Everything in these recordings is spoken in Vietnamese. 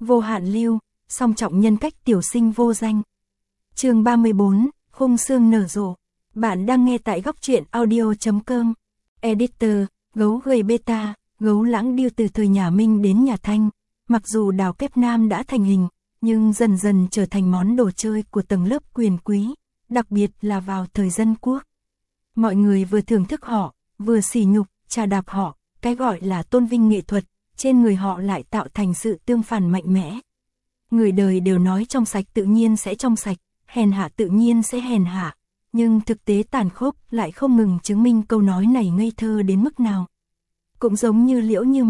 Vô hạn lưu, song trọng nhân cách tiểu sinh vô danh. Chương 34, khung xương nở rộ. Bạn đang nghe tại góc truyện audio.com. Editor, gấu gầy beta, gấu lãng điêu từ thời nhà Minh đến nhà Thanh. Mặc dù đào kép nam đã thành hình, nhưng dần dần trở thành món đồ chơi của tầng lớp quyền quý, đặc biệt là vào thời dân quốc. Mọi người vừa thưởng thức họ, vừa sỉ nhục, trà đạp họ, cái gọi là tôn vinh nghệ thuật, trên người họ lại tạo thành sự tương phản mạnh mẽ. Người đời đều nói trong sạch tự nhiên sẽ trong sạch, hèn hạ tự nhiên sẽ hèn hạ, nhưng thực tế tàn khốc lại không ngừng chứng minh câu nói này ngây thơ đến mức nào. Cũng giống như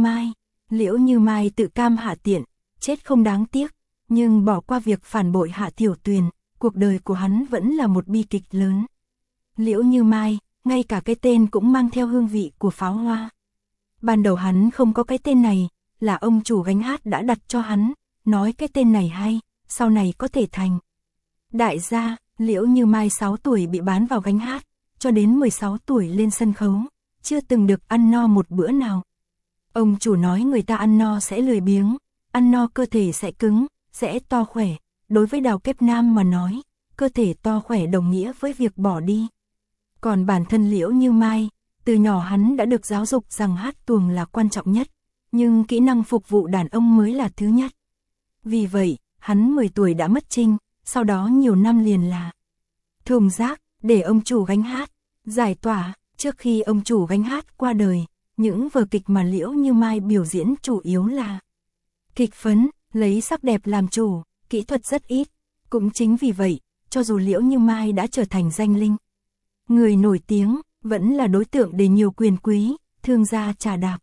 Liễu Như Mai tự cam hạ tiện, chết không đáng tiếc, nhưng bỏ qua việc phản bội Hạ Tiểu Tuyền, cuộc đời của hắn vẫn là một bi kịch lớn. Liễu Như Mai, ngay cả cái tên cũng mang theo hương vị của pháo hoa. Ban đầu hắn không có cái tên này, là ông chủ gánh hát đã đặt cho hắn, nói cái tên này hay, sau này có thể thành. Đại gia, Liễu Như Mai 6 tuổi bị bán vào gánh hát, cho đến 16 tuổi lên sân khấu, chưa từng được ăn no một bữa nào. Ông chủ nói người ta ăn no sẽ lười biếng, ăn no cơ thể sẽ cứng, sẽ to khỏe. Đối với đào kép nam mà nói, cơ thể to khỏe đồng nghĩa với việc bỏ đi. Còn bản thân Liễu Như Mai, từ nhỏ hắn đã được giáo dục rằng hát tuồng là quan trọng nhất, nhưng kỹ năng phục vụ đàn ông mới là thứ nhất. Vì vậy, hắn 10 tuổi đã mất trinh, sau đó nhiều năm liền là thùng rác để ông chủ gánh hát, giải tỏa. Trước khi ông chủ gánh hát qua đời, những vở kịch mà Liễu Như Mai biểu diễn chủ yếu là kịch phấn, lấy sắc đẹp làm chủ, kỹ thuật rất ít. Cũng chính vì vậy, cho dù Liễu Như Mai đã trở thành danh linh, người nổi tiếng, vẫn là đối tượng để nhiều quyền quý, thương gia trà đạp.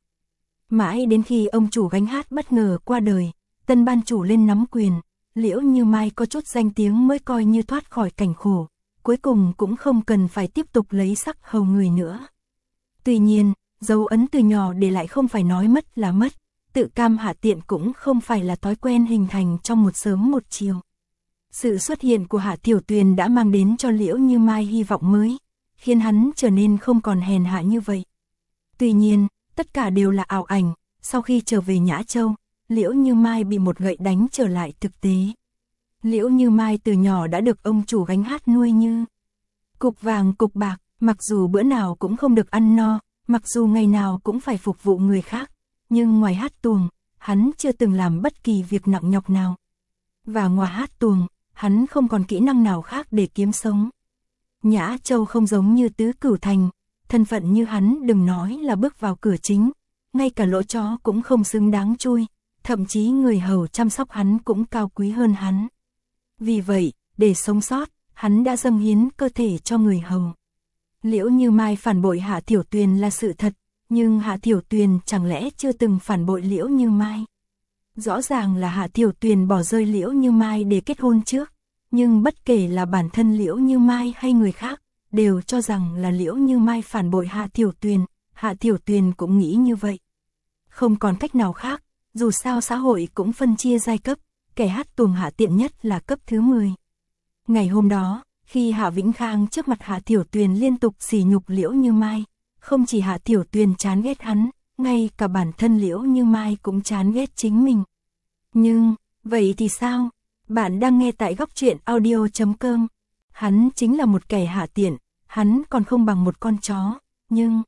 Mãi đến khi ông chủ gánh hát bất ngờ qua đời, tân ban chủ lên nắm quyền, Liễu Như Mai có chút danh tiếng mới coi như thoát khỏi cảnh khổ, cuối cùng cũng không cần phải tiếp tục lấy sắc hầu người nữa. Tuy nhiên, dấu ấn từ nhỏ để lại không phải nói mất là mất, tự cam hạ tiện cũng không phải là thói quen hình thành trong một sớm một chiều. Sự xuất hiện của Hạ Tiểu Tuyền đã mang đến cho Liễu Như Mai hy vọng mới, khiến hắn trở nên không còn hèn hạ như vậy. Tuy nhiên, tất cả đều là ảo ảnh, sau khi trở về Nhã Châu, Liễu Như Mai bị một gậy đánh trở lại thực tế. Liễu Như Mai từ nhỏ đã được ông chủ gánh hát nuôi như cục vàng cục bạc, mặc dù bữa nào cũng không được ăn no, mặc dù ngày nào cũng phải phục vụ người khác, nhưng ngoài hát tuồng, hắn chưa từng làm bất kỳ việc nặng nhọc nào. Và ngoài hát tuồng, hắn không còn kỹ năng nào khác để kiếm sống. Nhã Châu không giống như Tứ Cửu Thành, thân phận như hắn đừng nói là bước vào cửa chính, ngay cả lỗ chó cũng không xứng đáng chui, thậm chí người hầu chăm sóc hắn cũng cao quý hơn hắn. Vì vậy, để sống sót, hắn đã dâng hiến cơ thể cho người hầu. Liễu Như Mai phản bội Hạ Tiểu Tuyền là sự thật, nhưng Hạ Tiểu Tuyền chẳng lẽ chưa từng phản bội Liễu Như Mai? Rõ ràng là Hạ Tiểu Tuyền bỏ rơi Liễu Như Mai để kết hôn trước, nhưng bất kể là bản thân Liễu Như Mai hay người khác, đều cho rằng là Liễu Như Mai phản bội Hạ Tiểu Tuyền, Hạ Tiểu Tuyền cũng nghĩ như vậy. Không còn cách nào khác, dù sao xã hội cũng phân chia giai cấp, kẻ hát tuồng hạ tiện nhất là cấp thứ 10. Ngày hôm đó, khi Hạ Vĩnh Khang trước mặt Hạ Tiểu Tuyền liên tục sỉ nhục Liễu Như Mai, không chỉ Hạ Tiểu Tuyền chán ghét hắn, ngay cả bản thân Liễu Như Mai cũng chán ghét chính mình. Nhưng, vậy thì sao? Bạn đang nghe tại góc truyện audio.com. Hắn chính là một kẻ hạ tiện, hắn còn không bằng một con chó, nhưng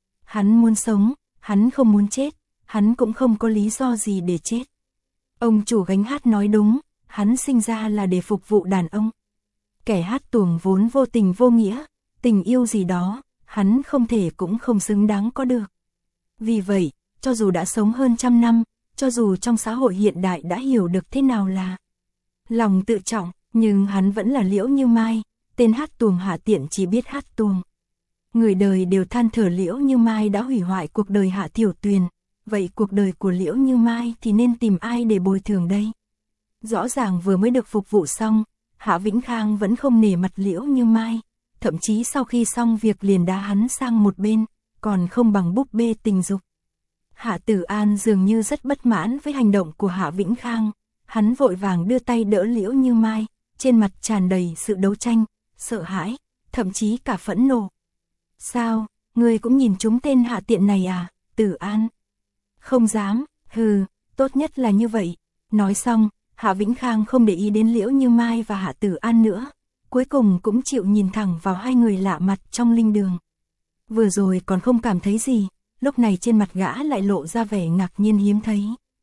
hắn muốn sống, hắn không muốn chết, hắn cũng không có lý do gì để chết. Ông chủ gánh hát nói đúng, hắn sinh ra là để phục vụ đàn ông. Kẻ hát tuồng vốn vô tình vô nghĩa, tình yêu gì đó, hắn không thể cũng không xứng đáng có được. Vì vậy, cho dù đã sống hơn 100 năm, cho dù trong xã hội hiện đại đã hiểu được thế nào là lòng tự trọng, nhưng hắn vẫn là Liễu Như Mai, tên hát tuồng hạ tiện chỉ biết hát tuồng. Người đời đều than thở Liễu Như Mai đã hủy hoại cuộc đời Hạ Tiểu Tuyền, vậy cuộc đời của Liễu Như Mai thì nên tìm ai để bồi thường đây? Rõ ràng vừa mới được phục vụ xong, Hạ Vĩnh Khang vẫn không nể mặt Liễu Như Mai, thậm chí sau khi xong việc liền đá hắn sang một bên, còn không bằng búp bê tình dục. Hạ Tử An dường như rất bất mãn với hành động của Hạ Vĩnh Khang, hắn vội vàng đưa tay đỡ Liễu Như Mai, trên mặt tràn đầy sự đấu tranh, sợ hãi, thậm chí cả phẫn nộ. Sao, ngươi cũng nhìn trúng tên hạ tiện này à, Tử An? Không dám, hừ, tốt nhất là như vậy, Nói xong, Hạ Vĩnh Khang không để ý đến Liễu Như Mai và Hạ Tử An nữa, cuối cùng cũng chịu nhìn thẳng vào hai người lạ mặt trong linh đường. Vừa rồi còn không cảm thấy gì, lúc này trên mặt gã lại lộ ra vẻ ngạc nhiên hiếm thấy.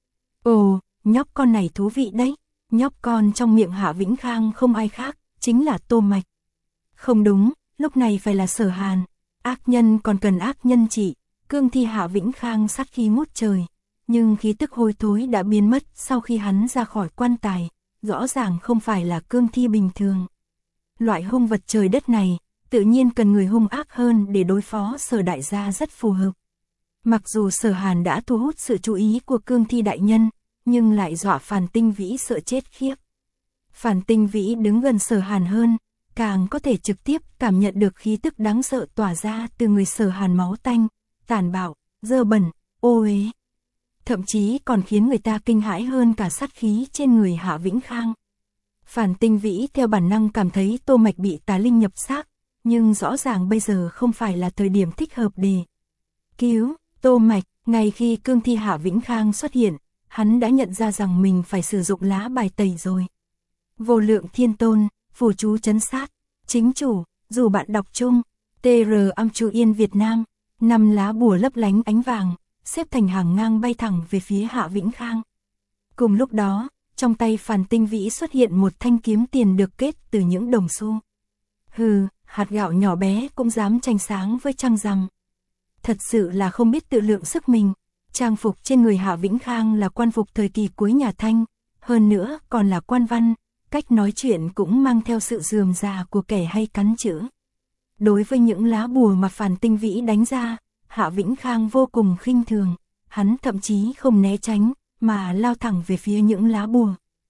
Ồ, nhóc con này thú vị đấy. Nhóc con trong miệng Hạ Vĩnh Khang không ai khác, chính là Tô Mạch. Không đúng, lúc này phải là Sở Hàn. Ác nhân còn cần ác nhân trị. Cương thi Hạ Vĩnh Khang sát khí ngút trời, nhưng khí tức hôi thối đã biến mất sau khi hắn ra khỏi quan tài, rõ ràng không phải là cương thi bình thường. Loại hung vật trời đất này, tự nhiên cần người hung ác hơn để đối phó. Sở đại gia rất phù hợp. Mặc dù Sở Hàn đã thu hút sự chú ý của cương thi đại nhân, nhưng lại dọa Phàn Tinh Vĩ sợ chết khiếp. Phàn Tinh Vĩ đứng gần Sở Hàn hơn, càng có thể trực tiếp cảm nhận được khí tức đáng sợ tỏa ra từ người Sở Hàn, máu tanh, tàn bạo, dơ bẩn, ô uế. Thậm chí còn khiến người ta kinh hãi hơn cả sát khí trên người Hạ Vĩnh Khang. Phàn Tinh Vĩ theo bản năng cảm thấy Tô Mạch bị tà linh nhập xác, nhưng rõ ràng bây giờ không phải là thời điểm thích hợp để cứu Tô Mạch. Ngay khi cương thi Hạ Vĩnh Khang xuất hiện, hắn đã nhận ra rằng mình phải sử dụng lá bài tẩy rồi. Vô lượng thiên tôn, phù chú trấn sát, chính chủ, dù bạn đọc chung, TR Am Chu Yên Việt Nam, 5 lá bùa lấp lánh ánh vàng, xếp thành hàng ngang bay thẳng về phía Hạ Vĩnh Khang. Cùng lúc đó, trong tay Phàn Tinh Vĩ xuất hiện một thanh kiếm tiền được kết từ những đồng xu. Hừ, hạt gạo nhỏ bé cũng dám tranh sáng với trăng rằm. Thật sự là không biết tự lượng sức mình. Trang phục trên người Hạ Vĩnh Khang là quan phục thời kỳ cuối nhà Thanh, hơn nữa còn là quan văn, cách nói chuyện cũng mang theo sự rườm rà của kẻ hay cắn chữ. Đối với những lá bùa mà Phàn Tinh Vĩ đánh ra, Hạ Vĩnh Khang vô cùng khinh thường, hắn thậm chí không né tránh, mà lao thẳng về phía những lá bùa.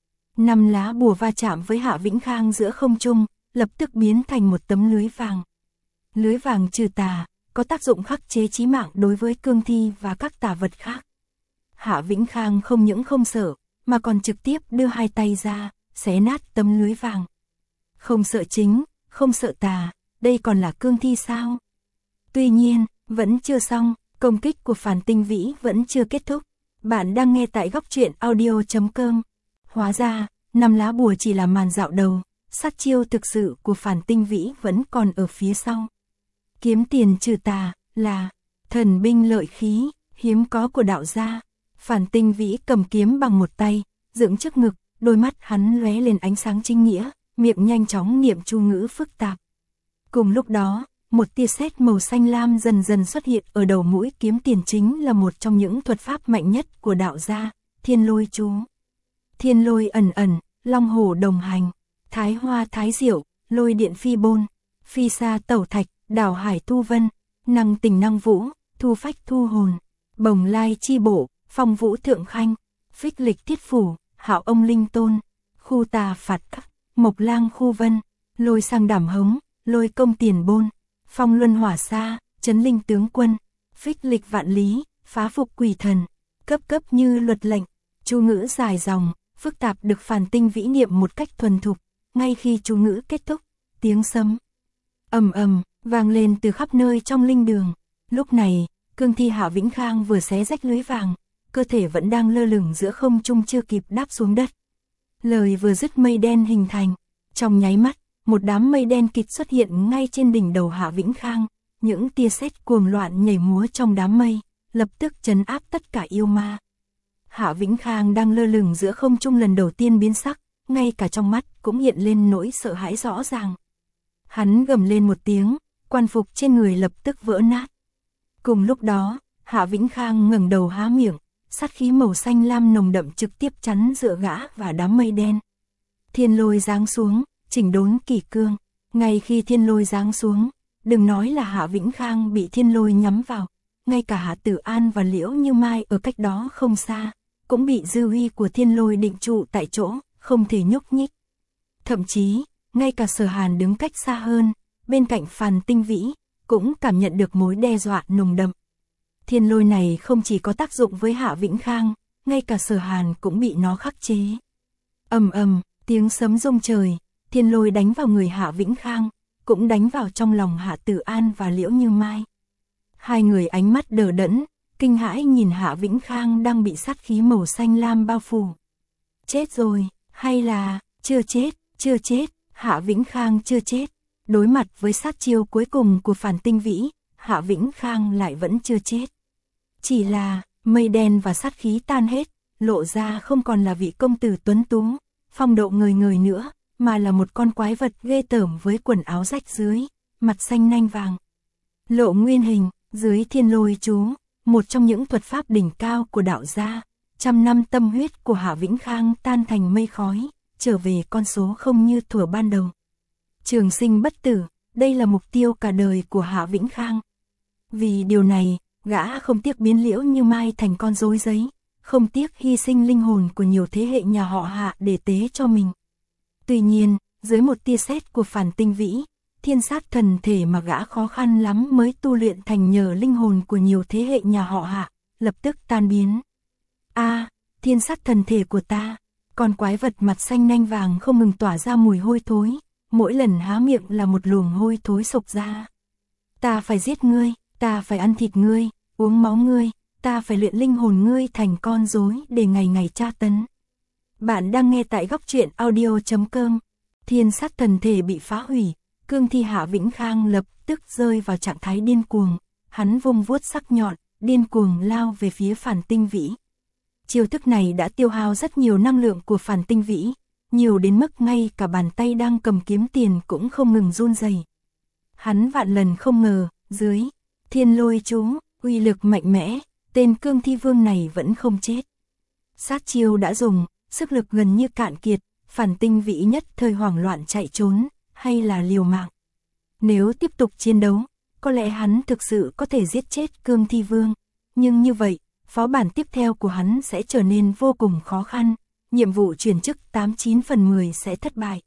5 lá bùa va chạm với Hạ Vĩnh Khang giữa không trung, lập tức biến thành một tấm lưới vàng. Lưới vàng trừ tà, có tác dụng khắc chế chí mạng đối với cương thi và các tà vật khác. Hạ Vĩnh Khang không những không sợ, mà còn trực tiếp đưa hai tay ra, xé nát tấm lưới vàng. Không sợ chính, không sợ tà, đây còn là cương thi sao? Tuy nhiên, vẫn chưa xong, công kích của Phàn Tinh Vĩ vẫn chưa kết thúc. Bạn đang nghe tại góc truyện audio.com. Hóa ra, 5 lá bùa chỉ là màn dạo đầu, sát chiêu thực sự của Phàn Tinh Vĩ vẫn còn ở phía sau. Kiếm tiền trừ tà là thần binh lợi khí hiếm có của đạo gia. Phàn Tinh Vĩ cầm kiếm bằng một tay, dựng trước ngực, đôi mắt hắn lóe lên ánh sáng chính nghĩa, miệng nhanh chóng niệm chú ngữ phức tạp. Cùng lúc đó, một tia sét màu xanh lam dần dần xuất hiện ở đầu mũi kiếm tiền, chính là một trong những thuật pháp mạnh nhất của đạo gia, Thiên Lôi chú. Thiên lôi ẩn ẩn, long hổ đồng hành, thái hoa thái diệu, lôi điện phi bôn, phi sa tẩu thạch, đảo hải thu vân, năng tình năng vũ, thu phách thu hồn, bồng lai chi bộ, phong vũ thượng khanh, phích lịch thiết phủ, hạo ông linh tôn, khu tà phạt các, mộc lang khu vân, lôi sang đảm hống, lôi công tiền bôn, phong luân hỏa sa, chấn linh tướng quân, phích lịch vạn lý, phá phục quỷ thần, cấp cấp như luật lệnh. Chú ngữ dài dòng, phức tạp được Phàn Tinh Vĩ niệm một cách thuần thục. Ngay khi chú ngữ kết thúc, tiếng sấm ầm ầm vang lên từ khắp nơi trong linh đường. Lúc này, cương thi Hạ Vĩnh Khang vừa xé rách lưới vàng, cơ thể vẫn đang lơ lửng giữa không trung chưa kịp đáp xuống đất. Lời vừa dứt, mây đen hình thành. Trong nháy mắt, một đám mây đen kịt xuất hiện ngay trên đỉnh đầu Hạ Vĩnh Khang. Những tia sét cuồng loạn nhảy múa trong đám mây, lập tức trấn áp tất cả yêu ma. Hạ Vĩnh Khang đang lơ lửng giữa không trung lần đầu tiên biến sắc, ngay cả trong mắt cũng hiện lên nỗi sợ hãi rõ ràng. Hắn gầm lên một tiếng, quan phục trên người lập tức vỡ nát. Cùng lúc đó, Hạ Vĩnh Khang ngẩng đầu há miệng, sát khí màu xanh lam nồng đậm trực tiếp chắn giữa gã và đám mây đen. Thiên lôi giáng xuống, chỉnh đốn kỷ cương. Ngay khi thiên lôi giáng xuống, đừng nói là Hạ Vĩnh Khang bị thiên lôi nhắm vào, ngay cả Hạ Tử An và Liễu Như Mai ở cách đó không xa, cũng bị dư uy của thiên lôi định trụ tại chỗ, không thể nhúc nhích. Thậm chí, ngay cả Sở Hàn đứng cách xa hơn, bên cạnh Phàn Tinh Vĩ, cũng cảm nhận được mối đe dọa nồng đậm. Thiên lôi này không chỉ có tác dụng với Hạ Vĩnh Khang, ngay cả Sở Hàn cũng bị nó khắc chế. Ầm ầm, tiếng sấm rung trời, thiên lôi đánh vào người Hạ Vĩnh Khang, cũng đánh vào trong lòng Hạ Tử An và Liễu Như Mai. Hai người ánh mắt đờ đẫn, kinh hãi nhìn Hạ Vĩnh Khang đang bị sát khí màu xanh lam bao phủ. Chết rồi, hay là, chưa chết, Hạ Vĩnh Khang chưa chết. Đối mặt với sát chiêu cuối cùng của Phản Tinh Vĩ, Hạ Vĩnh Khang lại vẫn chưa chết. Chỉ là, mây đen và sát khí tan hết, lộ ra không còn là vị công tử tuấn tú, phong độ ngời ngời nữa, mà là một con quái vật ghê tởm với quần áo rách rưới, mặt xanh nanh vàng. Lộ nguyên hình, dưới Thiên Lôi chú, một trong những thuật pháp đỉnh cao của đạo gia, trăm năm tâm huyết của Hạ Vĩnh Khang tan thành mây khói, trở về con số không như thuở ban đầu. Trường sinh bất tử, đây là mục tiêu cả đời của Hạ Vĩnh Khang. Vì điều này, gã không tiếc biến Liễu Như Mai thành con rối giấy, không tiếc hy sinh linh hồn của nhiều thế hệ nhà họ Hạ để tế cho mình. Tuy nhiên, dưới một tia sét của Phản Tinh Vĩ, thiên sát thần thể mà gã khó khăn lắm mới tu luyện thành nhờ linh hồn của nhiều thế hệ nhà họ Hạ, lập tức tan biến. Thiên sát thần thể của ta, con quái vật mặt xanh nanh vàng không ngừng tỏa ra mùi hôi thối, mỗi lần há miệng là một luồng hôi thối sộc ra. Ta phải giết ngươi, ta phải ăn thịt ngươi, uống máu ngươi, ta phải luyện linh hồn ngươi thành con rối để ngày ngày tra tấn. Bạn đang nghe tại Góc Truyện Audio.com. Thiên sát thần thể bị phá hủy, cương thi Hạ Vĩnh Khang lập tức rơi vào trạng thái điên cuồng, hắn vung vuốt sắc nhọn, điên cuồng lao về phía Phản Tinh Vĩ. Chiêu thức này đã tiêu hao rất nhiều năng lượng của Phản Tinh Vĩ, nhiều đến mức ngay cả bàn tay đang cầm kiếm tiền cũng không ngừng run rẩy. Hắn vạn lần không ngờ, dưới Thiên Lôi chú, uy lực mạnh mẽ, tên cương thi vương này vẫn không chết. Sát chiêu đã dùng, sức lực gần như cạn kiệt, Phản Tinh Vĩ nhất thời hoảng loạn chạy trốn, hay là liều mạng. Nếu tiếp tục chiến đấu, có lẽ hắn thực sự có thể giết chết cương thi vương, nhưng như vậy, phó bản tiếp theo của hắn sẽ trở nên vô cùng khó khăn, nhiệm vụ chuyển chức 89 phần 10 sẽ thất bại.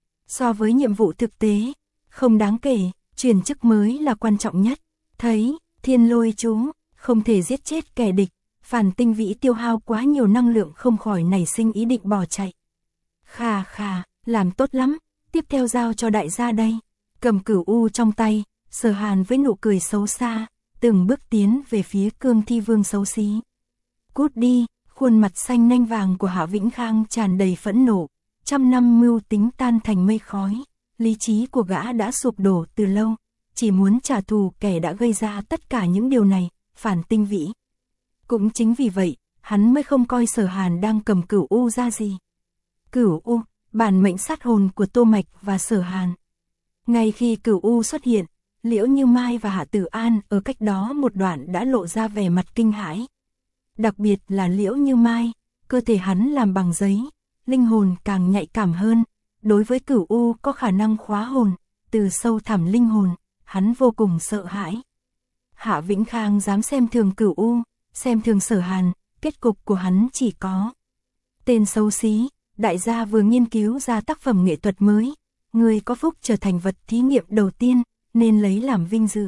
So với nhiệm vụ thực tế, không đáng kể, chuyển chức mới là quan trọng nhất. Thấy, Thiên Lôi chú, không thể giết chết kẻ địch, Phản Tinh Vĩ tiêu hao quá nhiều năng lượng không khỏi nảy sinh ý định bỏ chạy. Khà, làm tốt lắm, tiếp theo giao cho đại gia đây. Cầm cửu u trong tay, Sở Hàn với nụ cười xấu xa, từng bước tiến về phía cương thi vương xấu xí. Cút đi, khuôn mặt xanh nanh vàng của Hạ Vĩnh Khang tràn đầy phẫn nộ, trăm năm mưu tính tan thành mây khói, lý trí của gã đã sụp đổ từ lâu, chỉ muốn trả thù kẻ đã gây ra tất cả những điều này, Phản Tinh Vĩ. Cũng chính vì vậy, hắn mới không coi Sở Hàn đang cầm cửu u ra gì. Cửu u, bản mệnh sát hồn của Tô Mạch và Sở Hàn. Ngay khi cửu u xuất hiện, Liễu Như Mai và Hạ Tử An ở cách đó một đoạn đã lộ ra vẻ mặt kinh hãi. Đặc biệt là Liễu Như Mai, cơ thể hắn làm bằng giấy, linh hồn càng nhạy cảm hơn, đối với cửu u có khả năng khóa hồn, từ sâu thẳm linh hồn, hắn vô cùng sợ hãi. Hạ Vĩnh Khang dám xem thường cửu u, xem thường Sở Hàn, kết cục của hắn chỉ có tên xấu xí. Đại gia vừa nghiên cứu ra tác phẩm nghệ thuật mới, người có phúc trở thành vật thí nghiệm đầu tiên, nên lấy làm vinh dự.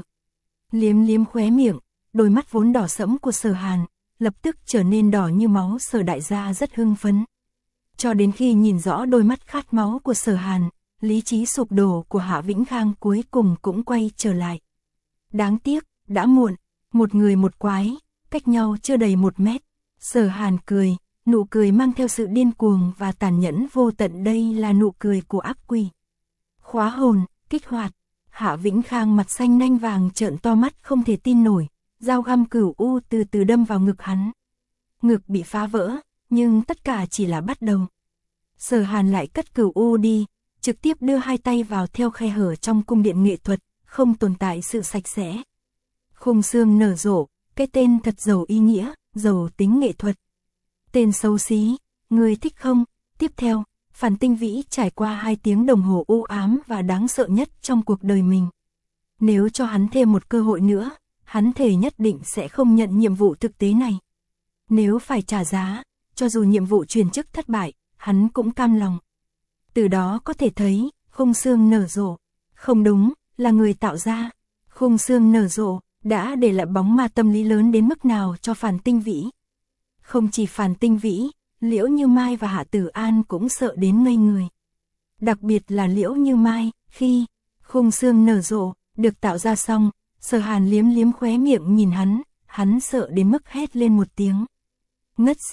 Liếm khóe miệng, đôi mắt vốn đỏ sẫm của Sở Hàn, lập tức trở nên đỏ như máu. Sở đại gia rất hưng phấn. Cho đến khi nhìn rõ đôi mắt khát máu của Sở Hàn, lý trí sụp đổ của Hạ Vĩnh Khang cuối cùng cũng quay trở lại. Đáng tiếc, đã muộn, một người một quái, cách nhau chưa đầy 1 mét. Sở Hàn cười, nụ cười mang theo sự điên cuồng và tàn nhẫn vô tận, đây là nụ cười của ác quỷ. Khóa hồn, kích hoạt. Hạ Vĩnh Khang mặt xanh nanh vàng trợn to mắt không thể tin nổi, dao găm cửu u từ từ đâm vào ngực hắn. Ngực bị phá vỡ, nhưng tất cả chỉ là bắt đầu. Sở Hàn lại cất cửu u đi, trực tiếp đưa hai tay vào theo khe hở trong cung điện nghệ thuật, không tồn tại sự sạch sẽ. Khung xương nở rộ, cái tên thật giàu ý nghĩa, giàu tính nghệ thuật. Tên xấu xí, ngươi thích không? Tiếp theo, Phản Tinh Vĩ trải qua 2 tiếng đồng hồ u ám và đáng sợ nhất trong cuộc đời mình. Nếu cho hắn thêm một cơ hội nữa, hắn thề nhất định sẽ không nhận nhiệm vụ thực tế này. Nếu phải trả giá, cho dù nhiệm vụ truyền chức thất bại, hắn cũng cam lòng. Từ đó có thể thấy, khung xương nở rộ. Không đúng, là người tạo ra. Khung xương nở rộ, đã để lại bóng ma tâm lý lớn đến mức nào cho Phản Tinh Vĩ. Không chỉ Phản Tinh Vĩ, Liễu Như Mai và Hạ Tử An cũng sợ đến ngây người. Đặc biệt là Liễu Như Mai, khi khung xương nở rộ, được tạo ra xong, Sở Hàn liếm khóe miệng nhìn hắn sợ đến mức hét lên một tiếng. Ngất xỉu,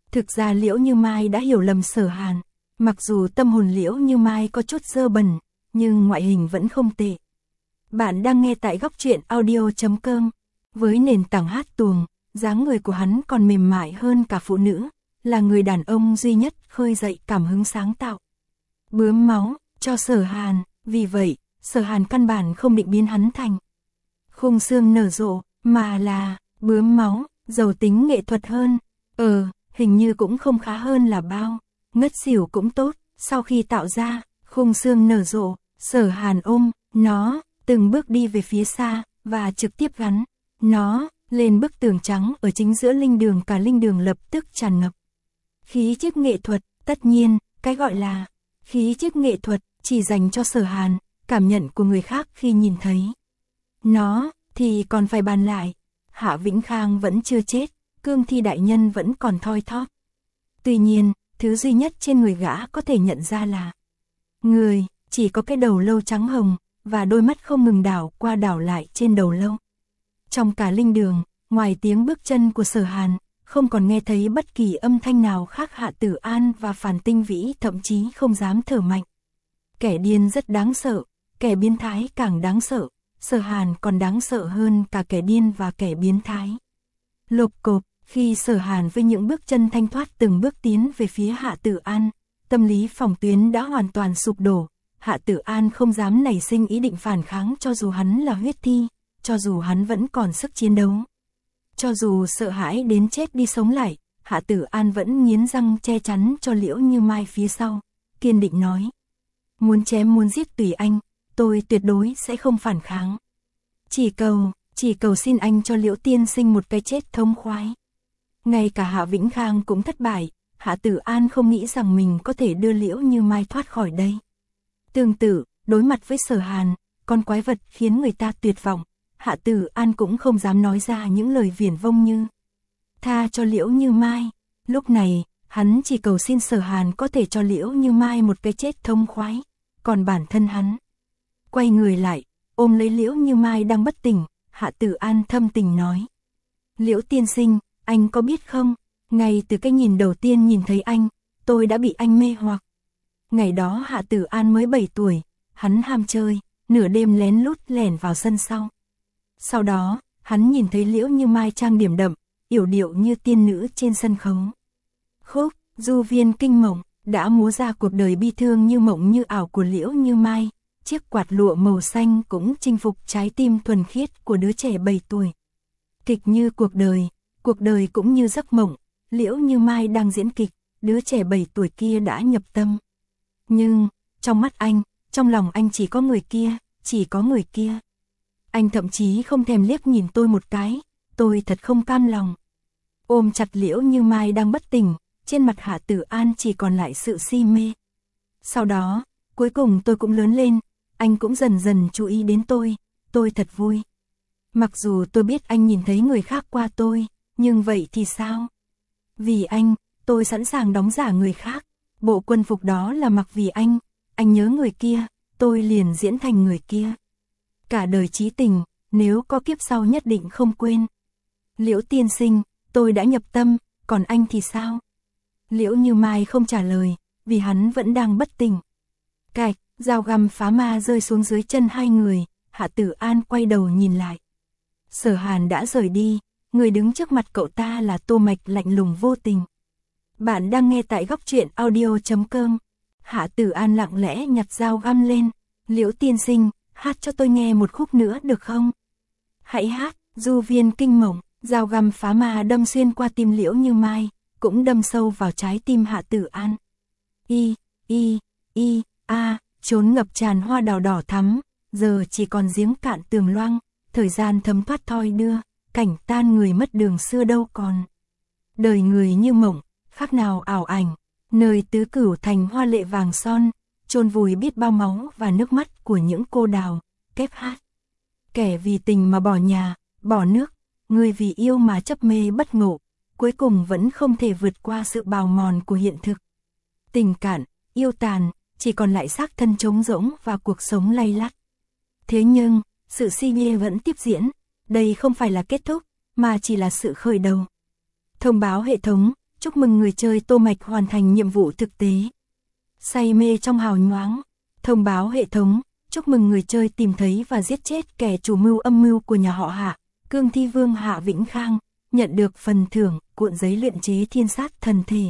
Thực ra Liễu Như Mai đã hiểu lầm Sở Hàn, mặc dù tâm hồn Liễu Như Mai có chút dơ bẩn, nhưng ngoại hình vẫn không tệ. Bạn đang nghe tại góc truyện audio.com. Với nền tảng hát tuồng, dáng người của hắn còn mềm mại hơn cả phụ nữ, là người đàn ông duy nhất khơi dậy cảm hứng sáng tạo. Bướm máu cho Sở Hàn, vì vậy, Sở Hàn căn bản không định biến hắn thành khung xương nở rộ, mà là bướm máu, giàu tính nghệ thuật hơn. Hình như cũng không khá hơn là bao. Ngất xỉu cũng tốt. Sau khi tạo ra khung xương nở rộ, Sở Hàn ôm nó, từng bước đi về phía xa, và trực tiếp gắn nó lên bức tường trắng ở chính giữa linh đường. Cả linh đường lập tức tràn ngập khí chất nghệ thuật. Tất nhiên, cái gọi là khí chất nghệ thuật chỉ dành cho Sở Hàn. Cảm nhận của người khác khi nhìn thấy nó thì còn phải bàn lại. Hạ Vĩnh Khang vẫn chưa chết, cương thi đại nhân vẫn còn thoi thóp. Tuy nhiên, thứ duy nhất trên người gã có thể nhận ra là người chỉ có cái đầu lâu trắng hồng, và đôi mắt không ngừng đảo qua đảo lại trên đầu lâu. Trong cả linh đường, ngoài tiếng bước chân của Sở Hàn, không còn nghe thấy bất kỳ âm thanh nào khác. Hạ Tử An và Phàn Tinh Vĩ thậm chí không dám thở mạnh. Kẻ điên rất đáng sợ, kẻ biến thái càng đáng sợ. Sở Hàn còn đáng sợ hơn cả kẻ điên và kẻ biến thái. Lộp cộp, khi Sở Hàn với những bước chân thanh thoát từng bước tiến về phía Hạ Tử An, tâm lý phòng tuyến đã hoàn toàn sụp đổ. Hạ Tử An không dám nảy sinh ý định phản kháng, cho dù hắn là huyết thi, cho dù hắn vẫn còn sức chiến đấu. Cho dù sợ hãi đến chết đi sống lại, Hạ Tử An vẫn nghiến răng che chắn cho Liễu Như Mai phía sau, kiên định nói: muốn chém muốn giết tùy anh, tôi tuyệt đối sẽ không phản kháng. Chỉ cầu xin anh cho Liễu tiên sinh một cái chết thống khoái. Ngay cả Hạ Vĩnh Khang cũng thất bại, Hạ Tử An không nghĩ rằng mình có thể đưa Liễu Như Mai thoát khỏi đây. Tương tự, đối mặt với Sở Hàn, con quái vật khiến người ta tuyệt vọng, Hạ Tử An cũng không dám nói ra những lời viển vông như tha cho Liễu Như Mai. Lúc này, hắn chỉ cầu xin Sở Hàn có thể cho Liễu Như Mai một cái chết thống khoái. Còn bản thân hắn, quay người lại, ôm lấy Liễu Như Mai đang bất tỉnh. Hạ Tử An thâm tình nói: Liễu tiên sinh, anh có biết không, ngay từ cái nhìn đầu tiên nhìn thấy anh, tôi đã bị anh mê hoặc. Ngày đó Hạ Tử An mới 7 tuổi, hắn ham chơi, nửa đêm lén lút lẻn vào sân sau. Sau đó, hắn nhìn thấy Liễu Như Mai trang điểm đậm, yểu điệu như tiên nữ trên sân khấu. Khúc Du Viên Kinh Mộng đã múa ra cuộc đời bi thương như mộng như ảo của Liễu Như Mai. Chiếc quạt lụa màu xanh cũng chinh phục trái tim thuần khiết của đứa trẻ 7 tuổi. Kịch như cuộc đời cũng như giấc mộng. Liễu Như Mai đang diễn kịch, đứa trẻ 7 tuổi kia đã nhập tâm. Nhưng, trong mắt anh, trong lòng anh chỉ có người kia, chỉ có người kia. Anh thậm chí không thèm liếc nhìn tôi một cái, tôi thật không cam lòng. Ôm chặt Liễu Như Mai đang bất tỉnh, trên mặt Hạ Tử An chỉ còn lại sự si mê. Sau đó, cuối cùng tôi cũng lớn lên, anh cũng dần dần chú ý đến tôi thật vui. Mặc dù tôi biết anh nhìn thấy người khác qua tôi, nhưng vậy thì sao? Vì anh, tôi sẵn sàng đóng giả người khác. Bộ quân phục đó là mặc vì anh nhớ người kia, tôi liền diễn thành người kia. Cả đời chí tình, nếu có kiếp sau nhất định không quên. Liễu tiên sinh, tôi đã nhập tâm, còn anh thì sao? Liễu Như Mai không trả lời, vì hắn vẫn đang bất tỉnh. Cạch, dao găm phá ma rơi xuống dưới chân hai người. Hạ Tử An quay đầu nhìn lại. Sở Hàn đã rời đi, người đứng trước mặt cậu ta là Tô Mạch lạnh lùng vô tình. Bạn đang nghe tại góc truyện audio.com. Hạ Tử An lặng lẽ nhặt dao găm lên. Liễu tiên sinh, hát cho tôi nghe một khúc nữa được không? Hãy hát. Du Viên Kinh Mộng. Dao găm phá ma đâm xuyên qua tim Liễu Như Mai, cũng đâm sâu vào trái tim Hạ Tử An. Trốn ngập tràn hoa đào đỏ thắm, giờ chỉ còn giếng cạn tường loang, thời gian thấm thoát thoi đưa, cảnh tan người mất đường xưa đâu còn. Đời người như mộng, khác nào ảo ảnh, nơi tứ cửu thành hoa lệ vàng son, chôn vùi biết bao máu và nước mắt của những cô đào. Kép hát. Kẻ vì tình mà bỏ nhà, bỏ nước, người vì yêu mà chấp mê bất ngộ, cuối cùng vẫn không thể vượt qua sự bào mòn của hiện thực. Tình cạn, yêu tàn, chỉ còn lại xác thân trống rỗng và cuộc sống lay lắt. Thế nhưng, sự si mê vẫn tiếp diễn, đây không phải là kết thúc, mà chỉ là sự khởi đầu. Thông báo hệ thống, chúc mừng người chơi Tô Mạch hoàn thành nhiệm vụ thực tế. Say mê trong hào nhoáng, thông báo hệ thống, chúc mừng người chơi tìm thấy và giết chết kẻ chủ mưu âm mưu của nhà họ Hạ, Cương Thi Vương Hạ Vĩnh Khang, nhận được phần thưởng, cuộn giấy luyện chế thiên sát thần thể.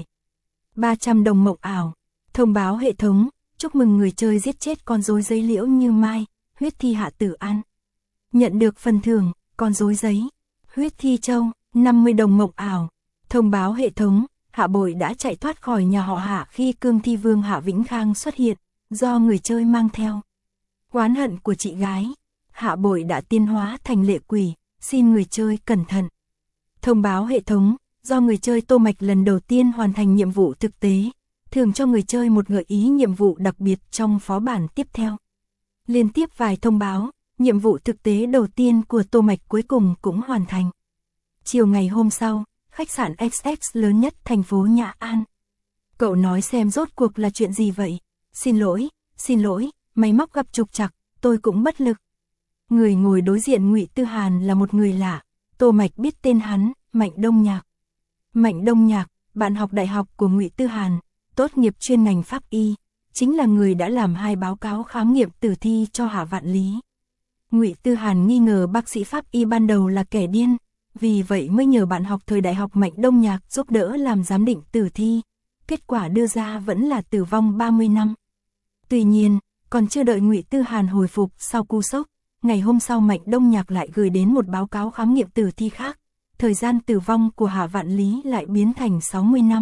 300 đồng mộng ảo, thông báo hệ thống, chúc mừng người chơi giết chết con rối giấy Liễu Như Mai, huyết thi Hạ Tử An. Nhận được phần thưởng, con rối giấy, huyết thi châu, 50 đồng mộng ảo. Thông báo hệ thống, Hạ Bội đã chạy thoát khỏi nhà họ Hạ khi Cương Thi Vương Hạ Vĩnh Khang xuất hiện, do người chơi mang theo. Oán hận của chị gái, Hạ Bội đã tiến hóa thành lệ quỷ, xin người chơi cẩn thận. Thông báo hệ thống, do người chơi Tô Mạch lần đầu tiên hoàn thành nhiệm vụ thực tế, thường cho người chơi một gợi ý nhiệm vụ đặc biệt trong phó bản tiếp theo. Liên tiếp vài thông báo, nhiệm vụ thực tế đầu tiên của Tô Mạch cuối cùng cũng hoàn thành. Chiều ngày hôm sau, khách sạn XX lớn nhất thành phố Nhã An. Cậu nói xem rốt cuộc là chuyện gì vậy? Xin lỗi, máy móc gặp trục trặc, tôi cũng bất lực. Người ngồi đối diện Ngụy Tư Hàn là một người lạ, Tô Mạch biết tên hắn, Mạnh Đông Nhạc. Mạnh Đông Nhạc, bạn học đại học của Ngụy Tư Hàn, tốt nghiệp chuyên ngành pháp y, chính là người đã làm 2 báo cáo khám nghiệm tử thi cho Hạ Vạn Lý. Ngụy Tư Hàn nghi ngờ bác sĩ pháp y ban đầu là kẻ điên, vì vậy mới nhờ bạn học thời đại học Mạnh Đông Nhạc giúp đỡ làm giám định tử thi. Kết quả đưa ra vẫn là tử vong 30 năm. Tuy nhiên, còn chưa đợi Ngụy Tư Hàn hồi phục sau cú sốc, ngày hôm sau Mạnh Đông Nhạc lại gửi đến một báo cáo khám nghiệm tử thi khác. Thời gian tử vong của Hạ Vạn Lý lại biến thành 60 năm.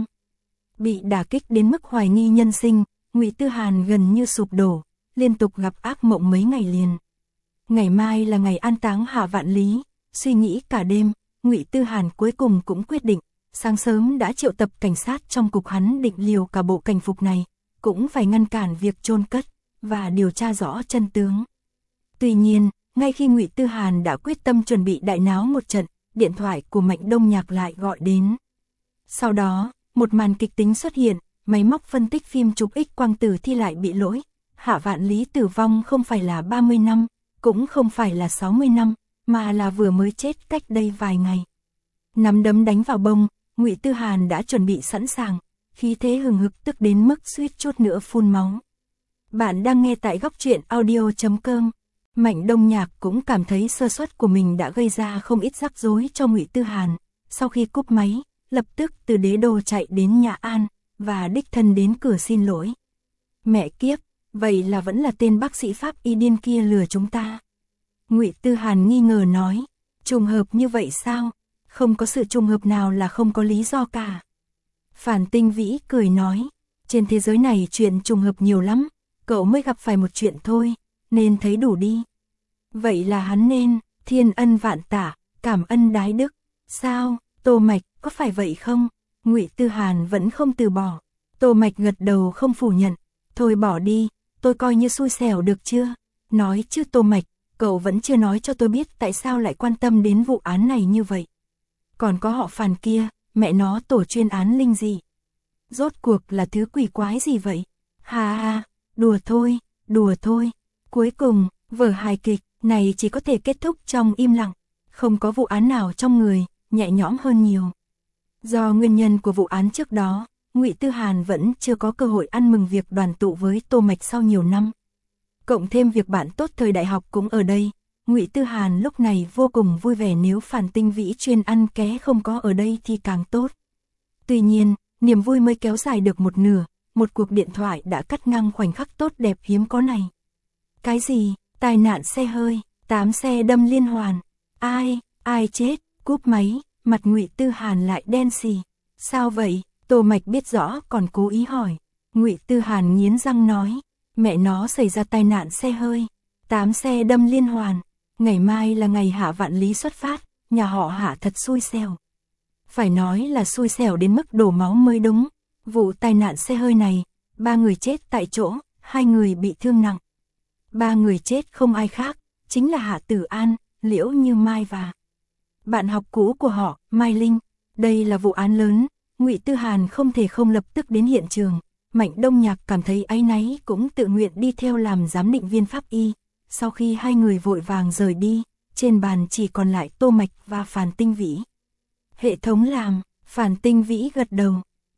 Bị đả kích đến mức hoài nghi nhân sinh, Ngụy Tư Hàn gần như sụp đổ, liên tục gặp ác mộng mấy ngày liền. Ngày mai là ngày an táng Hạ Vạn Lý, suy nghĩ cả đêm, Ngụy Tư Hàn cuối cùng cũng quyết định, sáng sớm đã triệu tập cảnh sát trong cục hắn định liều cả bộ cảnh phục này, cũng phải ngăn cản việc chôn cất và điều tra rõ chân tướng. Tuy nhiên, ngay khi Ngụy Tư Hàn đã quyết tâm chuẩn bị đại náo một trận, điện thoại của Mạnh Đông Nhạc lại gọi đến. Sau đó, một màn kịch tính xuất hiện, máy móc phân tích phim chụp X quang tử thi lại bị lỗi. Hạ Vạn Lý tử vong không phải là 30 năm, cũng không phải là 60 năm, mà là vừa mới chết cách đây vài ngày. Nắm đấm đánh vào bông, Ngụy Tư Hàn đã chuẩn bị sẵn sàng, khí thế hừng hực tức đến mức suýt chút nữa phun máu. Bạn đang nghe tại góc truyện audio.com. Mạnh Đông Nhạc cũng cảm thấy sơ suất của mình đã gây ra không ít rắc rối cho Ngụy Tư Hàn. Sau khi cúp máy, lập tức từ Đế Đô chạy đến Nhã An, và đích thân đến cửa xin lỗi. Mẹ kiếp, vậy là vẫn là tên bác sĩ pháp y điên kia lừa chúng ta. Ngụy Tư Hàn nghi ngờ nói, trùng hợp như vậy sao? Không có sự trùng hợp nào là không có lý do cả. Phản Tinh Vĩ cười nói, trên thế giới này chuyện trùng hợp nhiều lắm, cậu mới gặp phải một chuyện thôi, nên thấy đủ đi. Vậy là hắn nên, thiên ân vạn tả, cảm ân đái đức. Sao, Tô Mạch, có phải vậy không? Ngụy Tư Hàn vẫn không từ bỏ. Tô Mạch gật đầu không phủ nhận. Thôi bỏ đi, tôi coi như xui xẻo được chưa? Nói chứ Tô Mạch, cậu vẫn chưa nói cho tôi biết tại sao lại quan tâm đến vụ án này như vậy. Còn có họ Phàn kia, mẹ nó tổ chuyên án linh gì? Rốt cuộc là thứ quỷ quái gì vậy? Ha ha, đùa thôi. Cuối cùng, vở hài kịch này chỉ có thể kết thúc trong im lặng. Không có vụ án nào trong người, nhẹ nhõm hơn nhiều. Do nguyên nhân của vụ án trước đó, Ngụy Tư Hàn vẫn chưa có cơ hội ăn mừng việc đoàn tụ với Tô Mạch sau nhiều năm. Cộng thêm việc bạn tốt thời đại học cũng ở đây, Ngụy Tư Hàn lúc này vô cùng vui vẻ, nếu Phản Tinh Vĩ chuyên ăn ké không có ở đây thì càng tốt. Tuy nhiên, niềm vui mới kéo dài được một nửa, một cuộc điện thoại đã cắt ngang khoảnh khắc tốt đẹp hiếm có này. Cái gì? Tai nạn xe hơi, 8 xe đâm liên hoàn. Ai chết? Cúp máy, mặt Ngụy Tư Hàn lại đen xì. Sao vậy? Tô Mạch biết rõ còn cố ý hỏi. Ngụy Tư Hàn nghiến răng nói, mẹ nó xảy ra tai nạn xe hơi, 8 xe đâm liên hoàn. Ngày mai là ngày Hạ Vạn Lý xuất phát, nhà họ Hạ thật xui xẻo. Phải nói là xui xẻo đến mức đổ máu mới đúng. Vụ tai nạn xe hơi này, 3 người chết tại chỗ, 2 người bị thương nặng. 3 người chết không ai khác, chính là Hạ Tử An, Liễu Như Mai và bạn học cũ của họ, Mai Linh. Đây là vụ án lớn, Ngụy Tư Hàn không thể không lập tức đến hiện trường. Mạnh Đông Nhạc cảm thấy áy náy cũng tự nguyện đi theo làm giám định viên pháp y. Sau khi 2 người vội vàng rời đi, trên bàn chỉ còn lại Tô Mạch và Phàn Tinh Vĩ. Hệ thống làm, Phản Tinh Vĩ gật đầu.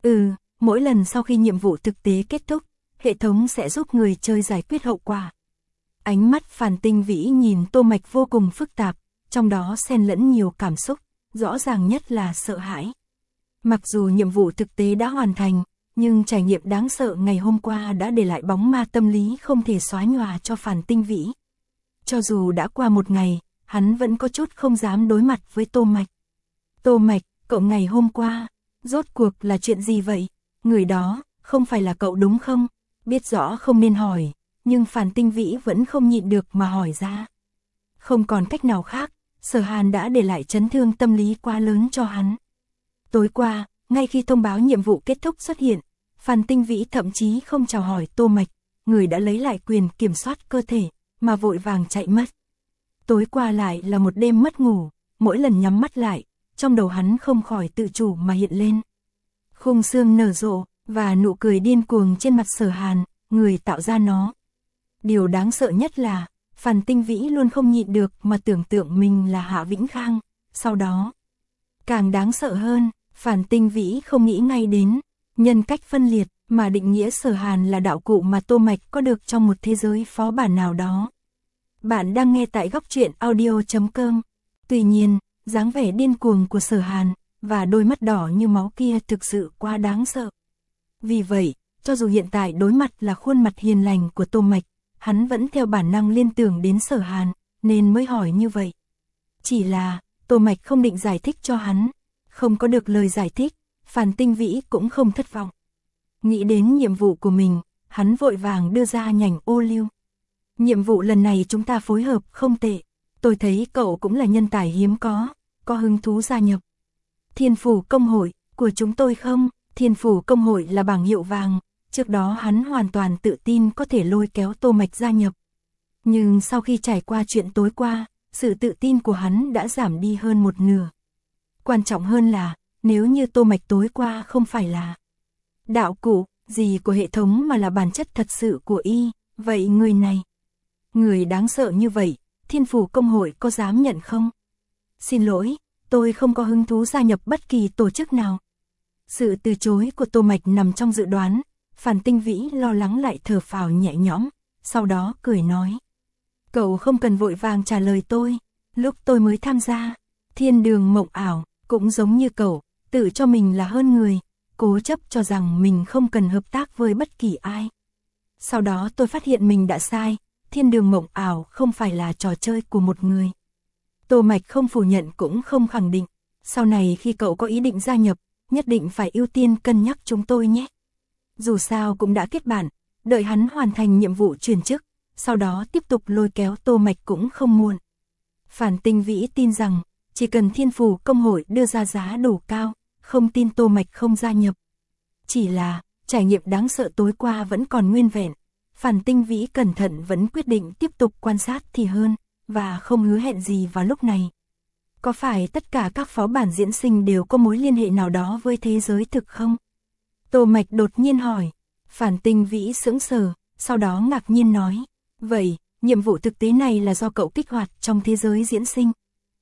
Mỗi lần sau khi nhiệm vụ thực tế kết thúc, hệ thống sẽ giúp người chơi giải quyết hậu quả. Ánh mắt Phản Tinh Vĩ nhìn Tô Mạch vô cùng phức tạp, trong đó xen lẫn nhiều cảm xúc, rõ ràng nhất là sợ hãi. Mặc dù nhiệm vụ thực tế đã hoàn thành, nhưng trải nghiệm đáng sợ ngày hôm qua đã để lại bóng ma tâm lý không thể xóa nhòa cho Phản Tinh Vĩ. Cho dù đã qua một ngày, hắn vẫn có chút không dám đối mặt với Tô Mạch. Tô Mạch, cậu ngày hôm qua, rốt cuộc là chuyện gì vậy? Người đó, không phải là cậu đúng không? Biết rõ không nên hỏi, nhưng Phản Tinh Vĩ vẫn không nhịn được mà hỏi ra. Không còn cách nào khác, Sở Hàn đã để lại chấn thương tâm lý quá lớn cho hắn. Tối qua, ngay khi thông báo nhiệm vụ kết thúc xuất hiện, Phản Tinh Vĩ thậm chí không chào hỏi Tô Mạch, người đã lấy lại quyền kiểm soát cơ thể, mà vội vàng chạy mất. Tối qua lại là một đêm mất ngủ, mỗi lần nhắm mắt lại, trong đầu hắn không khỏi tự chủ mà hiện lên khung xương nở rộ, và nụ cười điên cuồng trên mặt Sở Hàn, người tạo ra nó. Điều đáng sợ nhất là, Phản Tinh Vĩ luôn không nhịn được mà tưởng tượng mình là Hạ Vĩnh Khang, sau đó. Càng đáng sợ hơn, Phản Tinh Vĩ không nghĩ ngay đến nhân cách phân liệt, mà định nghĩa Sở Hàn là đạo cụ mà Tô Mạch có được trong một thế giới phó bản nào đó. Bạn đang nghe tại góc truyện audio.com. Tuy nhiên, dáng vẻ điên cuồng của Sở Hàn, và đôi mắt đỏ như máu kia thực sự quá đáng sợ. Vì vậy, cho dù hiện tại đối mặt là khuôn mặt hiền lành của Tô Mạch, hắn vẫn theo bản năng liên tưởng đến Sở Hàn, nên mới hỏi như vậy. Chỉ là, Tô Mạch không định giải thích cho hắn. Không có được lời giải thích, Phản Tinh Vĩ cũng không thất vọng. Nghĩ đến nhiệm vụ của mình, hắn vội vàng đưa ra nhành ô liu. Nhiệm vụ lần này chúng ta phối hợp không tệ. Tôi thấy cậu cũng là nhân tài hiếm có hứng thú gia nhập Thiên Phủ Công hội của chúng tôi không? Thiên Phủ Công hội là bảng hiệu vàng, trước đó hắn hoàn toàn tự tin có thể lôi kéo Tô Mạch gia nhập. Nhưng sau khi trải qua chuyện tối qua, sự tự tin của hắn đã giảm đi hơn một nửa. Quan trọng hơn là, nếu như Tô Mạch tối qua không phải là đạo cụ gì của hệ thống mà là bản chất thật sự của y, vậy người đáng sợ như vậy, Thiên Phủ Công hội có dám nhận không? Xin lỗi, tôi không có hứng thú gia nhập bất kỳ tổ chức nào. Sự từ chối của Tô Mạch nằm trong dự đoán, Phản Tinh Vĩ lo lắng lại thở phào nhẹ nhõm, sau đó cười nói. Cậu không cần vội vàng trả lời tôi, lúc tôi mới tham gia Thiên Đường Mộng Ảo, cũng giống như cậu, tự cho mình là hơn người, cố chấp cho rằng mình không cần hợp tác với bất kỳ ai. Sau đó tôi phát hiện mình đã sai, Thiên Đường Mộng Ảo không phải là trò chơi của một người. Tô Mạch không phủ nhận cũng không khẳng định, sau này khi cậu có ý định gia nhập, nhất định phải ưu tiên cân nhắc chúng tôi nhé. Dù sao cũng đã kết bạn, đợi hắn hoàn thành nhiệm vụ chuyển chức, sau đó tiếp tục lôi kéo Tô Mạch cũng không muộn. Phản Tinh Vĩ tin rằng, chỉ cần Thiên Phủ Công hội đưa ra giá đủ cao, không tin Tô Mạch không gia nhập. Chỉ là, trải nghiệm đáng sợ tối qua vẫn còn nguyên vẹn, Phản Tinh Vĩ cẩn thận vẫn quyết định tiếp tục quan sát thì hơn, và không hứa hẹn gì vào lúc này. Có phải tất cả các phó bản diễn sinh đều có mối liên hệ nào đó với thế giới thực không? Tô Mạch đột nhiên hỏi. Phản Tinh Vĩ sững sờ, sau đó ngạc nhiên nói. Vậy, nhiệm vụ thực tế này là do cậu kích hoạt trong thế giới diễn sinh.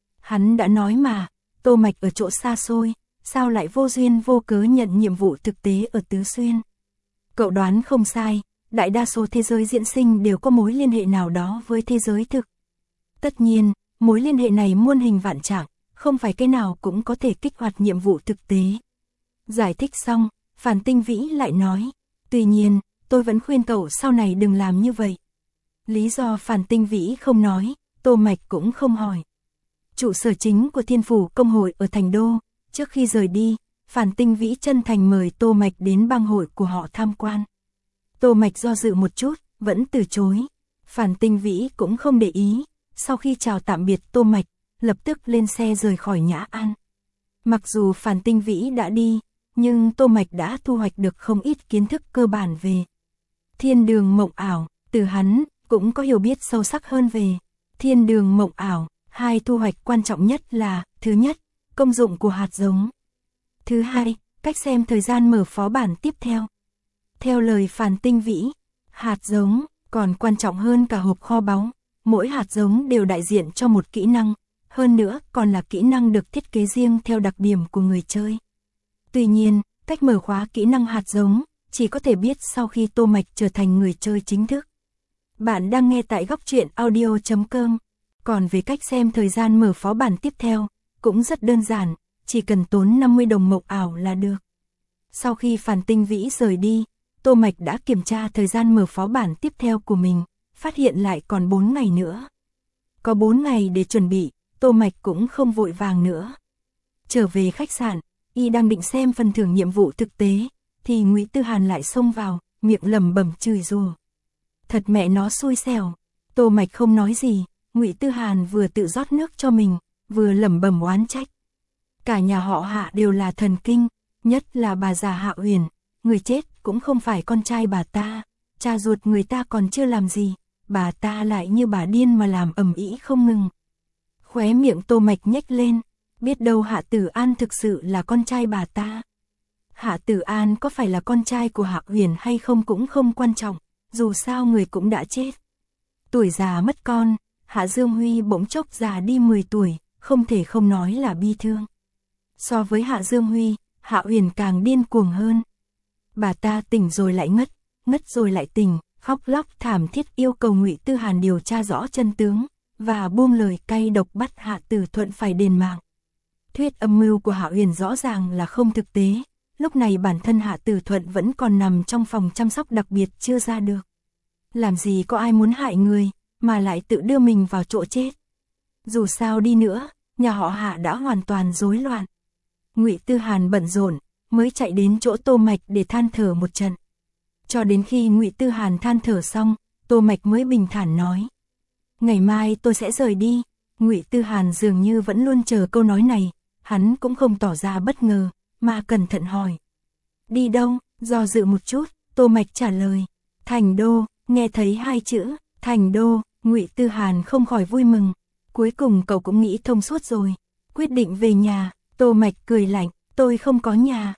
Hắn đã nói mà, Tô Mạch ở chỗ xa xôi, sao lại vô duyên vô cớ nhận nhiệm vụ thực tế ở Tứ Xuyên? Cậu đoán không sai, đại đa số thế giới diễn sinh đều có mối liên hệ nào đó với thế giới thực. Tất nhiên, mối liên hệ này muôn hình vạn trạng, không phải cái nào cũng có thể kích hoạt nhiệm vụ thực tế. Giải thích xong, Phản Tinh Vĩ lại nói, tuy nhiên, tôi vẫn khuyên cậu sau này đừng làm như vậy. Lý do Phản Tinh Vĩ không nói, Tô Mạch cũng không hỏi. Trụ sở chính của Thiên Phủ Công hội ở Thành Đô, trước khi rời đi, Phản Tinh Vĩ chân thành mời Tô Mạch đến bang hội của họ tham quan. Tô Mạch do dự một chút, vẫn từ chối. Phản Tinh Vĩ cũng không để ý, sau khi chào tạm biệt Tô Mạch, lập tức lên xe rời khỏi Nhã An. Mặc dù Phản Tinh Vĩ đã đi, nhưng Tô Mạch đã thu hoạch được không ít kiến thức cơ bản về Thiên Đường Mộng Ảo, từ hắn cũng có hiểu biết sâu sắc hơn về Thiên Đường Mộng Ảo. Hai thu hoạch quan trọng nhất là, thứ nhất, công dụng của hạt giống. Thứ hai, cách xem thời gian mở phó bản tiếp theo. Theo lời Phản Tinh Vĩ, hạt giống còn quan trọng hơn cả hộp kho báu. Mỗi hạt giống đều đại diện cho một kỹ năng, hơn nữa còn là kỹ năng được thiết kế riêng theo đặc điểm của người chơi. Tuy nhiên, cách mở khóa kỹ năng hạt giống, chỉ có thể biết sau khi Tô Mạch trở thành người chơi chính thức. Bạn đang nghe tại góc truyện audio.com. Còn về cách xem thời gian mở phó bản tiếp theo, cũng rất đơn giản, chỉ cần tốn 50 đồng mộc ảo là được. Sau khi Phàn Tinh Vĩ rời đi, Tô Mạch đã kiểm tra thời gian mở phó bản tiếp theo của mình, phát hiện lại còn 4 ngày nữa. Có 4 ngày để chuẩn bị, Tô Mạch cũng không vội vàng nữa. Trở về khách sạn, y đang định xem phần thưởng nhiệm vụ thực tế, thì Ngụy Tư Hàn lại xông vào, miệng lẩm bẩm chửi rủa. Thật mẹ nó xui xẻo. Tô Mạch không nói gì, Ngụy Tư Hàn vừa tự rót nước cho mình, vừa lẩm bẩm oán trách. Cả nhà họ Hạ đều là thần kinh, nhất là bà già Hạ Uyển, người chết cũng không phải con trai bà ta, cha ruột người ta còn chưa làm gì, bà ta lại như bà điên mà làm ầm ĩ không ngừng. Khóe miệng Tô Mạch nhếch lên, biết đâu Hạ Tử An thực sự là con trai bà ta. Hạ Tử An có phải là con trai của Hạ Uyển hay không cũng không quan trọng, dù sao người cũng đã chết. Tuổi già mất con, Hạ Dương Huy bỗng chốc già đi 10 tuổi, không thể không nói là bi thương. So với Hạ Dương Huy, Hạ Uyển càng điên cuồng hơn. Bà ta tỉnh rồi lại ngất, ngất rồi lại tỉnh, khóc lóc thảm thiết yêu cầu Ngụy Tư Hàn điều tra rõ chân tướng, và buông lời cay độc bắt Hạ Tử Thuận phải đền mạng. Thuyết âm mưu của Hạ Uyển rõ ràng là không thực tế, lúc này bản thân Hạ Tử Thuận vẫn còn nằm trong phòng chăm sóc đặc biệt chưa ra được. Làm gì có ai muốn hại người, mà lại tự đưa mình vào chỗ chết. Dù sao đi nữa, nhà họ Hạ đã hoàn toàn rối loạn. Ngụy Tư Hàn bận rộn, mới chạy đến chỗ Tô Mạch để than thở một trận. Cho đến khi Ngụy Tư Hàn than thở xong, Tô Mạch mới bình thản nói: "Ngày mai tôi sẽ rời đi." Ngụy Tư Hàn dường như vẫn luôn chờ câu nói này, hắn cũng không tỏ ra bất ngờ, mà cẩn thận hỏi: "Đi đâu?" Do dự một chút, Tô Mạch trả lời: "Thành Đô." Nghe thấy hai chữ Thành Đô, Ngụy Tư Hàn không khỏi vui mừng. Cuối cùng cậu cũng nghĩ thông suốt rồi, quyết định về nhà. Tô Mạch cười lạnh: "Tôi không có nhà."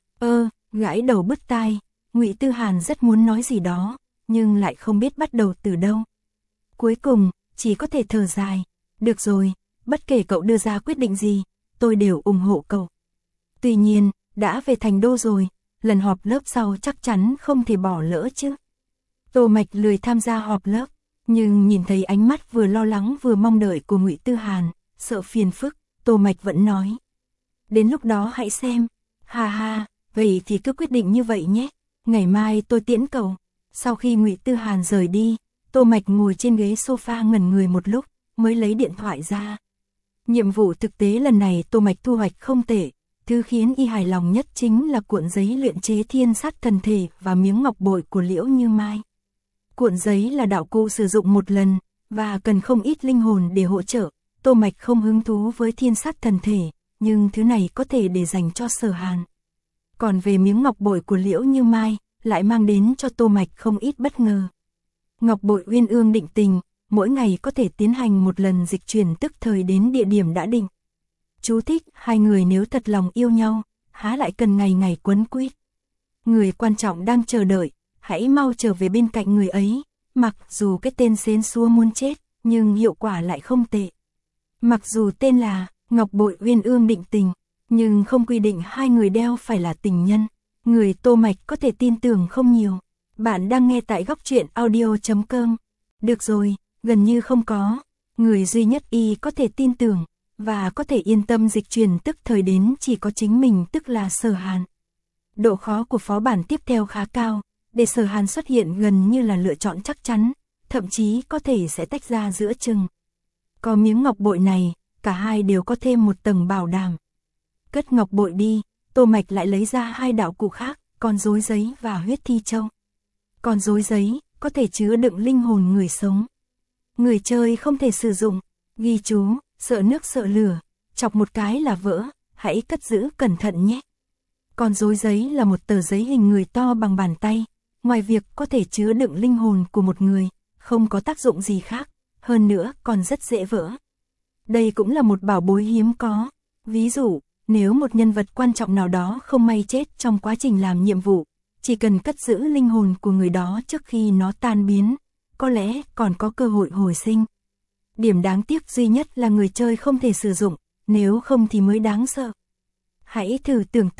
Gãi đầu bứt tai. Ngụy Tư Hàn rất muốn nói gì đó, nhưng lại không biết bắt đầu từ đâu. Cuối cùng, chỉ có thể thở dài: "Được rồi, bất kể cậu đưa ra quyết định gì, tôi đều ủng hộ cậu. Tuy nhiên, đã về Thành Đô rồi, lần họp lớp sau chắc chắn không thể bỏ lỡ chứ." Tô Mạch lười tham gia họp lớp, nhưng nhìn thấy ánh mắt vừa lo lắng vừa mong đợi của Ngụy Tư Hàn, sợ phiền phức, Tô Mạch vẫn nói: "Đến lúc đó hãy xem." "Ha ha, vậy thì cứ quyết định như vậy nhé, ngày mai tôi tiễn cậu." Sau khi Ngụy Tư Hàn rời đi, Tô Mạch ngồi trên ghế sofa ngẩn người một lúc, mới lấy điện thoại ra. Nhiệm vụ thực tế lần này Tô Mạch thu hoạch không tệ, thứ khiến y hài lòng nhất chính là cuộn giấy luyện chế thiên sát thần thể và miếng ngọc bội của Liễu Như Mai. Cuộn giấy là đạo cụ sử dụng một lần, và cần không ít linh hồn để hỗ trợ. Tô Mạch không hứng thú với thiên sát thần thể, nhưng thứ này có thể để dành cho Sở Hàn. Còn về miếng ngọc bội của Liễu Như Mai, lại mang đến cho Tô Mạch không ít bất ngờ. Ngọc bội uyên ương định tình, mỗi ngày có thể tiến hành một lần dịch chuyển tức thời đến địa điểm đã định. Chú thích: hai người nếu thật lòng yêu nhau, há lại cần ngày ngày quấn quýt. Người quan trọng đang chờ đợi, hãy mau trở về bên cạnh người ấy. Mặc dù cái tên xến xúa muốn chết, nhưng hiệu quả lại không tệ. Mặc dù tên là Ngọc bội uyên ương định tình, nhưng không quy định hai người đeo phải là tình nhân. Người Tô Mạch có thể tin tưởng không nhiều. Bạn đang nghe tại góc truyện audio.com. Được rồi, gần như không có. Người duy nhất y có thể tin tưởng, và có thể yên tâm dịch chuyển tức thời đến chỉ có chính mình, tức là Sở Hàn. Độ khó của phó bản tiếp theo khá cao, để Sở Hàn xuất hiện gần như là lựa chọn chắc chắn, thậm chí có thể sẽ tách ra giữa chừng. Có miếng ngọc bội này, cả hai đều có thêm một tầng bảo đảm. Cất ngọc bội đi, Tô Mạch lại lấy ra hai đạo cụ khác, con rối giấy và huyết thi châu. Con rối giấy có thể chứa đựng linh hồn người sống. Người chơi không thể sử dụng. Ghi chú: sợ nước sợ lửa, chọc một cái là vỡ, hãy cất giữ cẩn thận nhé. Con rối giấy là một tờ giấy hình người to bằng bàn tay, ngoài việc có thể chứa đựng linh hồn của một người, không có tác dụng gì khác, hơn nữa còn rất dễ vỡ. Đây cũng là một bảo bối hiếm có. Ví dụ, nếu một nhân vật quan trọng nào đó không may chết trong quá trình làm nhiệm vụ, chỉ cần cất giữ linh hồn của người đó trước khi nó tan biến, có lẽ còn có cơ hội hồi sinh. Điểm đáng tiếc duy nhất là người chơi không thể sử dụng, nếu không thì mới đáng sợ. Hãy thử tưởng tượng,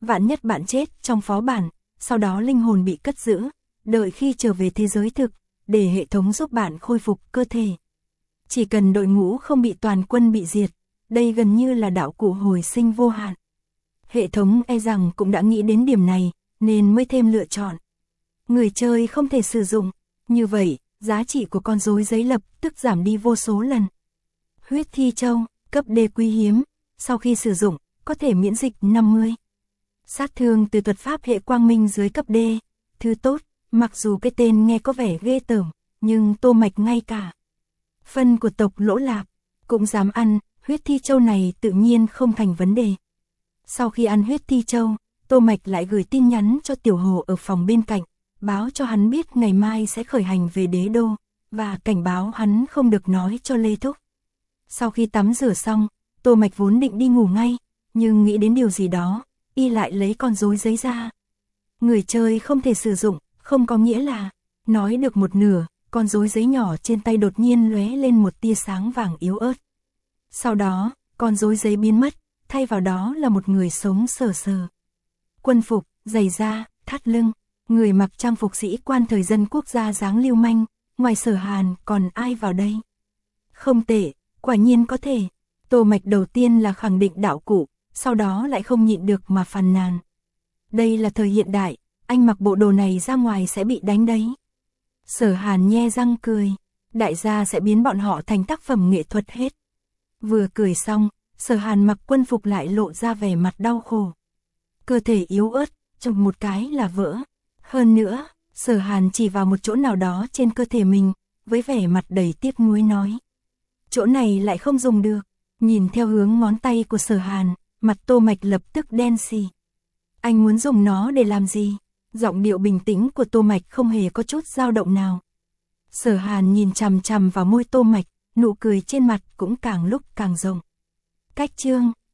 Vạn nhất bạn chết trong phó bản, sau đó linh hồn bị cất giữ, đợi khi trở về thế giới thực, để hệ thống giúp bạn khôi phục cơ thể. Chỉ cần đội ngũ không bị toàn quân bị diệt, đây gần như là đạo cụ hồi sinh vô hạn. Hệ thống e rằng cũng đã nghĩ đến điểm này, nên mới thêm lựa chọn. Người chơi không thể sử dụng, như vậy, giá trị của con rối giấy lập tức giảm đi vô số lần. Huyết thi châu, cấp D quý hiếm, sau khi sử dụng, có thể miễn dịch 50. Sát thương từ thuật pháp hệ quang minh dưới cấp D, thứ tốt, mặc dù cái tên nghe có vẻ ghê tởm, nhưng Tô Mạch ngay cả phân của tộc Lỗ Lạp cũng dám ăn, huyết thi châu này tự nhiên không thành vấn đề. Sau khi ăn huyết thi châu, Tô Mạch lại gửi tin nhắn cho Tiểu Hồ ở phòng bên cạnh, báo cho hắn biết ngày mai sẽ khởi hành về đế đô, và cảnh báo hắn không được nói cho Lê Thúc. Sau khi tắm rửa xong, Tô Mạch vốn định đi ngủ ngay, nhưng nghĩ đến điều gì đó, y lại lấy con rối giấy ra. Người chơi không thể sử dụng, không có nghĩa là, nói được một nửa, con rối giấy nhỏ trên tay đột nhiên lóe lên một tia sáng vàng yếu ớt. Sau đó, con rối giấy biến mất, thay vào đó là một người sống sờ sờ. Quân phục, giày da, thắt lưng, người mặc trang phục sĩ quan thời dân quốc gia dáng lưu manh, ngoài Sở Hàn còn ai vào đây? Không tệ, quả nhiên có thể. Tô Mạch đầu tiên là khẳng định đạo cụ, sau đó lại không nhịn được mà phàn nàn. Đây là thời hiện đại, anh mặc bộ đồ này ra ngoài sẽ bị đánh đấy. Sở Hàn nhe răng cười, đại gia sẽ biến bọn họ thành tác phẩm nghệ thuật hết. Vừa cười xong, Sở Hàn mặc quân phục lại lộ ra vẻ mặt đau khổ. Cơ thể yếu ớt, chồng một cái là vỡ. Hơn nữa, Sở Hàn chỉ vào một chỗ nào đó trên cơ thể mình, với vẻ mặt đầy tiếc nuối nói. Chỗ này lại không dùng được. Nhìn theo hướng ngón tay của Sở Hàn, mặt Tô Mạch lập tức đen xì. Anh muốn dùng nó để làm gì? Giọng điệu bình tĩnh của Tô Mạch không hề có chút dao động nào. Sở Hàn nhìn chằm chằm vào môi Tô Mạch, nụ cười trên mặt cũng càng lúc càng rộng. Cách chương